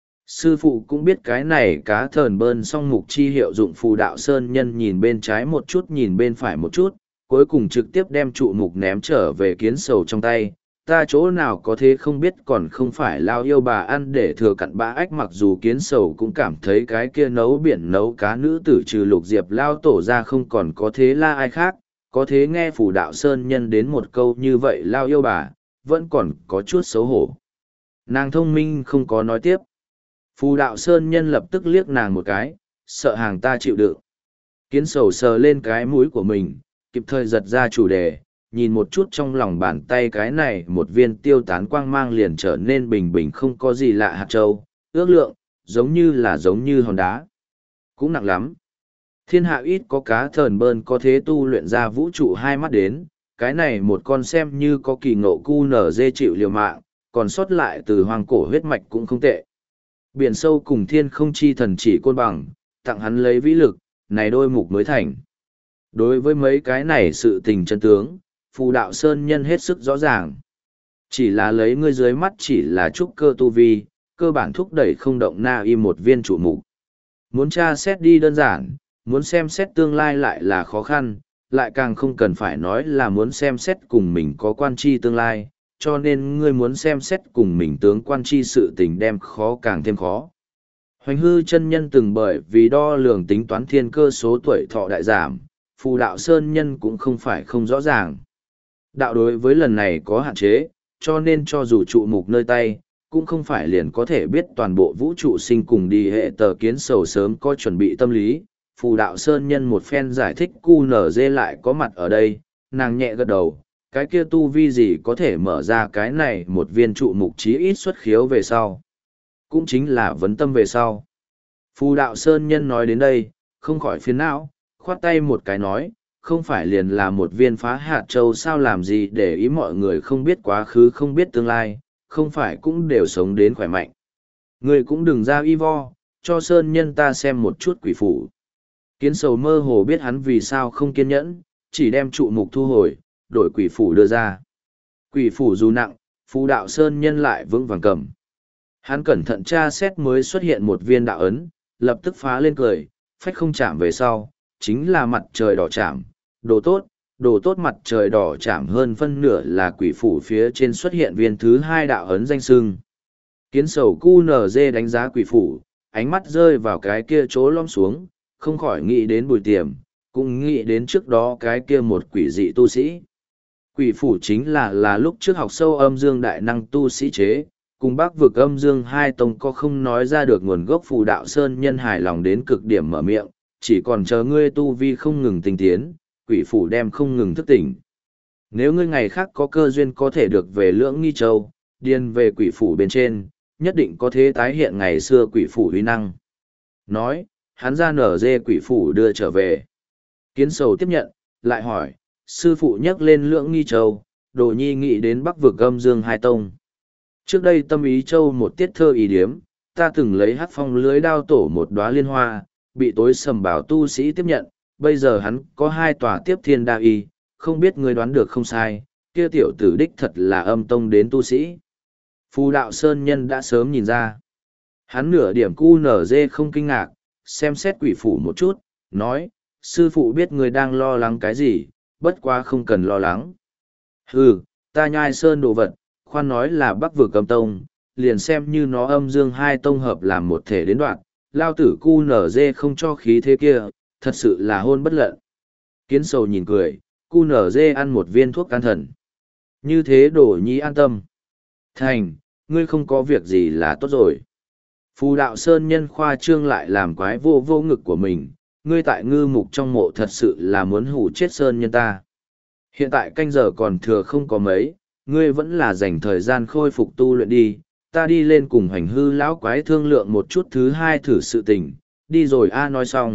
Speaker 1: Sư phụ cũng biết cái này cá thờn bơn xong mục chi hiệu dụng phù đạo sơn nhân nhìn bên trái một chút nhìn bên phải một chút, cuối cùng trực tiếp đem trụ mục ném trở về kiến sầu trong tay. Ta chỗ nào có thế không biết còn không phải lao yêu bà ăn để thừa cặn bã ách, mặc dù kiến sầu cũng cảm thấy cái kia nấu biển nấu cá nữ tử trừ lục diệp lao tổ ra không còn có thế la ai khác, có thế nghe phù đạo sơn nhân đến một câu như vậy lao yêu bà, vẫn còn có chút xấu hổ. Nàng thông minh không có nói tiếp. Phù đạo sơn nhân lập tức liếc nàng một cái, sợ hàng ta chịu đựng. Kiến sầu sờ lên cái mũi của mình, kịp thời giật ra chủ đề, nhìn một chút trong lòng bàn tay cái này một viên tiêu tán quang mang liền trở nên bình bình không có gì lạ hạt châu, ước lượng, giống như là giống như hòn đá. Cũng nặng lắm. Thiên hạ ít có cá thờn bơn có thế tu luyện ra vũ trụ hai mắt đến, cái này một con xem như có kỳ ngộ cu nở dê chịu liều mạng, còn sót lại từ hoàng cổ huyết mạch cũng không tệ. Biển sâu cùng thiên không chi thần chỉ côn bằng, tặng hắn lấy vĩ lực, này đôi mục mới thành. Đối với mấy cái này sự tình chân tướng, phù đạo sơn nhân hết sức rõ ràng. Chỉ là lấy ngươi dưới mắt chỉ là trúc cơ tu vi, cơ bản thúc đẩy không động na y một viên trụ mục. Muốn tra xét đi đơn giản, muốn xem xét tương lai lại là khó khăn, lại càng không cần phải nói là muốn xem xét cùng mình có quan chi tương lai, cho nên ngươi muốn xem xét cùng mình tướng quan chi sự tình đem khó càng thêm khó. Hoành hư chân nhân từng bởi vì đo lường tính toán thiên cơ số tuổi thọ đại giảm, phù đạo sơn nhân cũng không phải không rõ ràng. Đạo đối với lần này có hạn chế, cho nên cho dù trụ mục nơi tay, cũng không phải liền có thể biết toàn bộ vũ trụ sinh cùng đi hệ tờ kiến sầu sớm có chuẩn bị tâm lý. Phù đạo sơn nhân một phen giải thích cu nở dê lại có mặt ở đây, nàng nhẹ gật đầu, cái kia tu vi gì có thể mở ra cái này một viên trụ mục chí ít xuất khiếu về sau. Cũng chính là vấn tâm về sau. Phù đạo sơn nhân nói đến đây, không khỏi phiền não, khoát tay một cái nói, không phải liền là một viên phá hạt châu sao làm gì để ý mọi người không biết quá khứ không biết tương lai, không phải cũng đều sống đến khỏe mạnh. Người cũng đừng ra y vo, cho sơn nhân ta xem một chút quỷ phủ. Kiến sầu mơ hồ biết hắn vì sao không kiên nhẫn, chỉ đem trụ mục thu hồi, đổi quỷ phủ đưa ra. Quỷ phủ dù nặng, phù đạo sơn nhân lại vững vàng cầm. Hắn cẩn thận tra xét mới xuất hiện một viên đạo ấn, lập tức phá lên cười, phách không chạm về sau, chính là mặt trời đỏ chạm, đồ tốt, đồ tốt mặt trời đỏ chạm hơn phân nửa là quỷ phủ phía trên xuất hiện viên thứ hai đạo ấn danh sưng. Kiến sầu cu nở dê đánh giá quỷ phủ, ánh mắt rơi vào cái kia chỗ lõm xuống, không khỏi nghĩ đến Bùi Tiềm, cũng nghĩ đến trước đó cái kia một quỷ dị tu sĩ. Quỷ phủ chính là là lúc trước học sâu âm dương đại năng tu sĩ chế, cùng bác vực âm dương hai tông có không nói ra được nguồn gốc phù đạo sơn nhân hài lòng đến cực điểm mở miệng, chỉ còn chờ ngươi tu vi không ngừng tinh tiến, quỷ phủ đem không ngừng thức tỉnh. Nếu ngươi ngày khác có cơ duyên có thể được về lưỡng nghi châu, điên về quỷ phủ bên trên, nhất định có thế tái hiện ngày xưa quỷ phủ uy năng. Nói, hắn ra nở dê quỷ phủ đưa trở về. Kiến sầu tiếp nhận, lại hỏi, sư phụ nhắc lên lưỡng nghi châu, đồ nhi nghĩ đến bắc vực âm dương hai tông. Trước đây tâm ý châu một tiết thơ ý điếm, ta từng lấy hát phong lưới đao tổ một đóa liên hoa, bị tối sầm bảo tu sĩ tiếp nhận, bây giờ hắn có hai tòa tiếp thiên đa y, không biết ngươi đoán được không sai, kia tiểu tử đích thật là âm tông đến tu sĩ. Phù đạo sơn nhân đã sớm nhìn ra. Hắn nửa điểm cu nở dê không kinh ngạc, xem xét quỷ phủ một chút, nói, sư phụ biết ngươi đang lo lắng cái gì, bất quá không cần lo lắng. Hừ, ta nhai sơn đồ vật, khoan nói là bắc vực âm tông, liền xem như nó âm dương hai tông hợp làm một thể đến đoạn, lao tử cu nở dê không cho khí thế kia, thật sự là hôn bất lận. Kiến sầu nhìn cười, cu nở dê ăn một viên thuốc can thần. Như thế đổ nhi an tâm. Thành, ngươi không có việc gì là tốt rồi. Phù đạo sơn nhân khoa trương lại làm quái vô vô ngực của mình, ngươi tại ngư mục trong mộ thật sự là muốn hủ chết sơn nhân ta. Hiện tại canh giờ còn thừa không có mấy, ngươi vẫn là dành thời gian khôi phục tu luyện đi, ta đi lên cùng hành hư lão quái thương lượng một chút thứ hai thử sự tình, đi rồi a nói xong,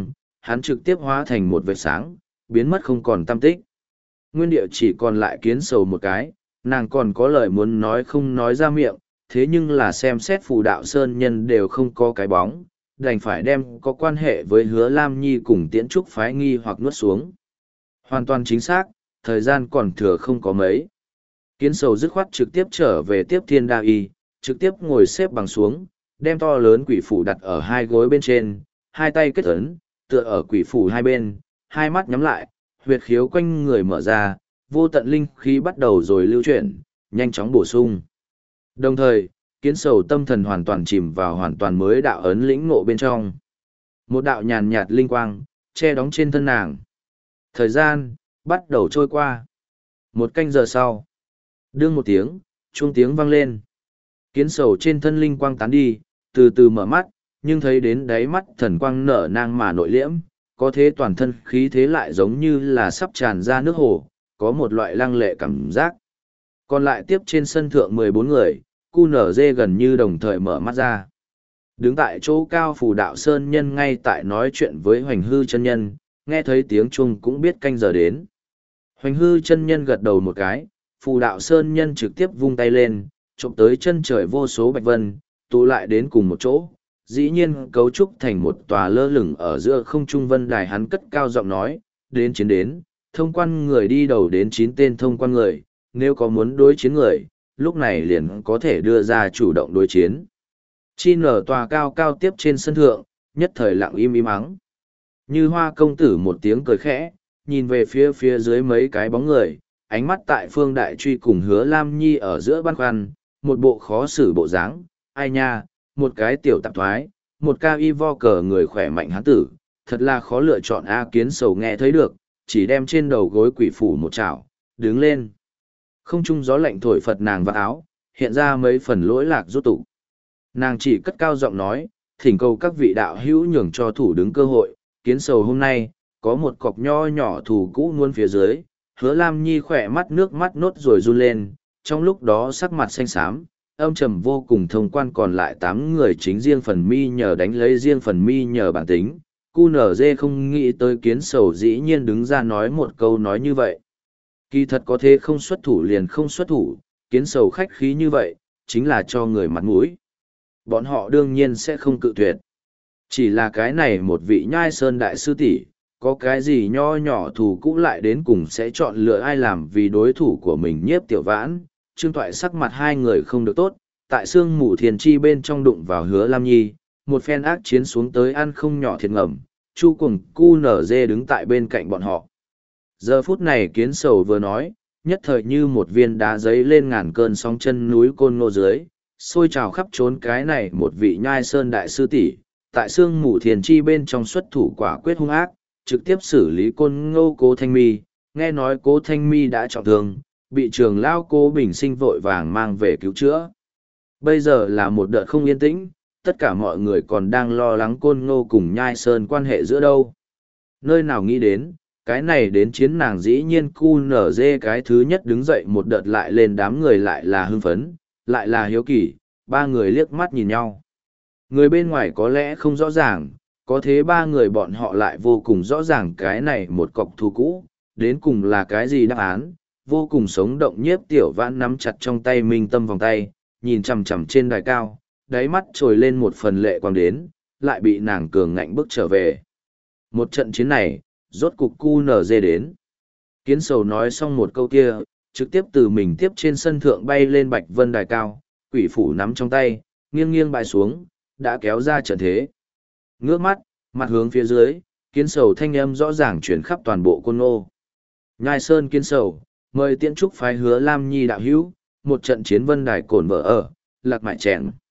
Speaker 1: hắn trực tiếp hóa thành một vệt sáng, biến mất không còn tăm tích. Nguyên địa chỉ còn lại kiến sầu một cái, nàng còn có lời muốn nói không nói ra miệng, thế nhưng là xem xét phù đạo sơn nhân đều không có cái bóng, đành phải đem có quan hệ với hứa Lam Nhi cùng tiễn trúc phái nghi hoặc nuốt xuống. Hoàn toàn chính xác, thời gian còn thừa không có mấy. Kiến sầu dứt khoát trực tiếp trở về tiếp thiên đa y, trực tiếp ngồi xếp bằng xuống, đem to lớn quỷ phủ đặt ở hai gối bên trên, hai tay kết ấn, tựa ở quỷ phủ hai bên, hai mắt nhắm lại, huyệt khiếu quanh người mở ra, vô tận linh khí bắt đầu rồi lưu chuyển, nhanh chóng bổ sung. Đồng thời, kiến sầu tâm thần hoàn toàn chìm vào hoàn toàn mới đạo ấn lĩnh ngộ bên trong. Một đạo nhàn nhạt linh quang, che đóng trên thân nàng. Thời gian, bắt đầu trôi qua. Một canh giờ sau. Đương một tiếng, chuông tiếng vang lên. Kiến sầu trên thân linh quang tán đi, từ từ mở mắt, nhưng thấy đến đáy mắt thần quang nở nang mà nội liễm, có thế toàn thân khí thế lại giống như là sắp tràn ra nước hồ, có một loại lăng lệ cảm giác. Còn lại tiếp trên sân thượng mười bốn người, cu nở dê gần như đồng thời mở mắt ra. Đứng tại chỗ cao phù đạo sơn nhân ngay tại nói chuyện với hoành hư chân nhân, nghe thấy tiếng chuông cũng biết canh giờ đến. Hoành hư chân nhân gật đầu một cái, phù đạo sơn nhân trực tiếp vung tay lên, trộm tới chân trời vô số bạch vân, tụ lại đến cùng một chỗ, dĩ nhiên cấu trúc thành một tòa lơ lửng ở giữa không trung vân đài. Hắn cất cao giọng nói, đến chiến đến, thông quan người đi đầu đến chín tên thông quan người, nếu có muốn đối chiến người, lúc này liền có thể đưa ra chủ động đối chiến. Chi nở tòa cao cao tiếp trên sân thượng, nhất thời lặng im im ắng. Như hoa công tử một tiếng cười khẽ, nhìn về phía phía dưới mấy cái bóng người, ánh mắt tại phương đại truy cùng hứa Lam Nhi ở giữa băn khoăn, một bộ khó xử bộ dáng. Ai nha, một cái tiểu tạp thoái, một ca y vo cờ người khỏe mạnh hán tử, thật là khó lựa chọn. A kiến sầu nghe thấy được, chỉ đem trên đầu gối quỷ phủ một chảo, đứng lên. Không trung gió lạnh thổi phật nàng vào áo, hiện ra mấy phần lỗi lạc rút tụ. Nàng chỉ cất cao giọng nói, thỉnh cầu các vị đạo hữu nhường cho thủ đứng cơ hội, kiến sầu hôm nay, có một cọc nho nhỏ thủ cũ luôn phía dưới, hứa Lam Nhi khỏe mắt nước mắt nốt rồi run lên, trong lúc đó sắc mặt xanh xám, âm trầm vô cùng. Thông quan còn lại tám người chính riêng phần mi nhờ đánh lấy riêng phần mi nhờ bản tính, cu nở dê không nghĩ tới kiến sầu dĩ nhiên đứng ra nói một câu nói như vậy. Kỳ thật có thế không xuất thủ liền không xuất thủ, kiến sầu khách khí như vậy, chính là cho người mặt mũi. Bọn họ đương nhiên sẽ không cự tuyệt. Chỉ là cái này một vị nhai sơn đại sư tỷ, có cái gì nho nhỏ thù cũ lại đến cùng sẽ chọn lựa ai làm vì đối thủ của mình. Nhiếp tiểu vãn, Trương Toại sắc mặt hai người không được tốt, tại sương mù thiền chi bên trong đụng vào hứa Lam Nhi, một phen ác chiến xuống tới ăn không nhỏ thiệt ngầm, chu cùng cu nở dê đứng tại bên cạnh bọn họ. Giờ phút này kiến sầu vừa nói, nhất thời như một viên đá giấy lên ngàn cơn sóng chân núi côn ngô dưới, sôi trào khắp trốn. Cái này một vị nhai sơn đại sư tỷ, tại sương mù thiền chi bên trong xuất thủ quả quyết hung ác, trực tiếp xử lý côn ngô Cố Thanh Mi. Nghe nói Cố Thanh Mi đã trọng thương, bị trường lao Cố Bình Sinh vội vàng mang về cứu chữa. Bây giờ là một đợt không yên tĩnh, tất cả mọi người còn đang lo lắng côn ngô cùng nhai sơn quan hệ giữa đâu. Nơi nào nghĩ đến, cái này đến chiến nàng dĩ nhiên cu nở dê cái thứ nhất đứng dậy một đợt lại lên. Đám người lại là hưng phấn, lại là hiếu kỳ, ba người liếc mắt nhìn nhau. Người bên ngoài có lẽ không rõ ràng, có thế ba người bọn họ lại vô cùng rõ ràng cái này một cọc thù cũ, đến cùng là cái gì đáp án. Vô cùng sống động. Nhiếp tiểu vãn nắm chặt trong tay minh tâm vòng tay, nhìn chằm chằm trên đài cao, đáy mắt trồi lên một phần lệ quang đến, lại bị nàng cường ngạnh bước trở về. Một trận chiến này, rốt cục cu nở dê đến. Kiến sầu nói xong một câu kia, trực tiếp từ mình tiếp trên sân thượng bay lên bạch vân đài cao, quỷ phủ nắm trong tay, nghiêng nghiêng bại xuống, đã kéo ra trận thế. Ngước mắt, mặt hướng phía dưới, kiến sầu thanh âm rõ ràng chuyển khắp toàn bộ côn ngô. Nhai sơn kiến sầu, mời tiễn trúc phái hứa Lam Nhi đạo hữu, một trận chiến vân đài cổn vợ ở, lạc mại chèn.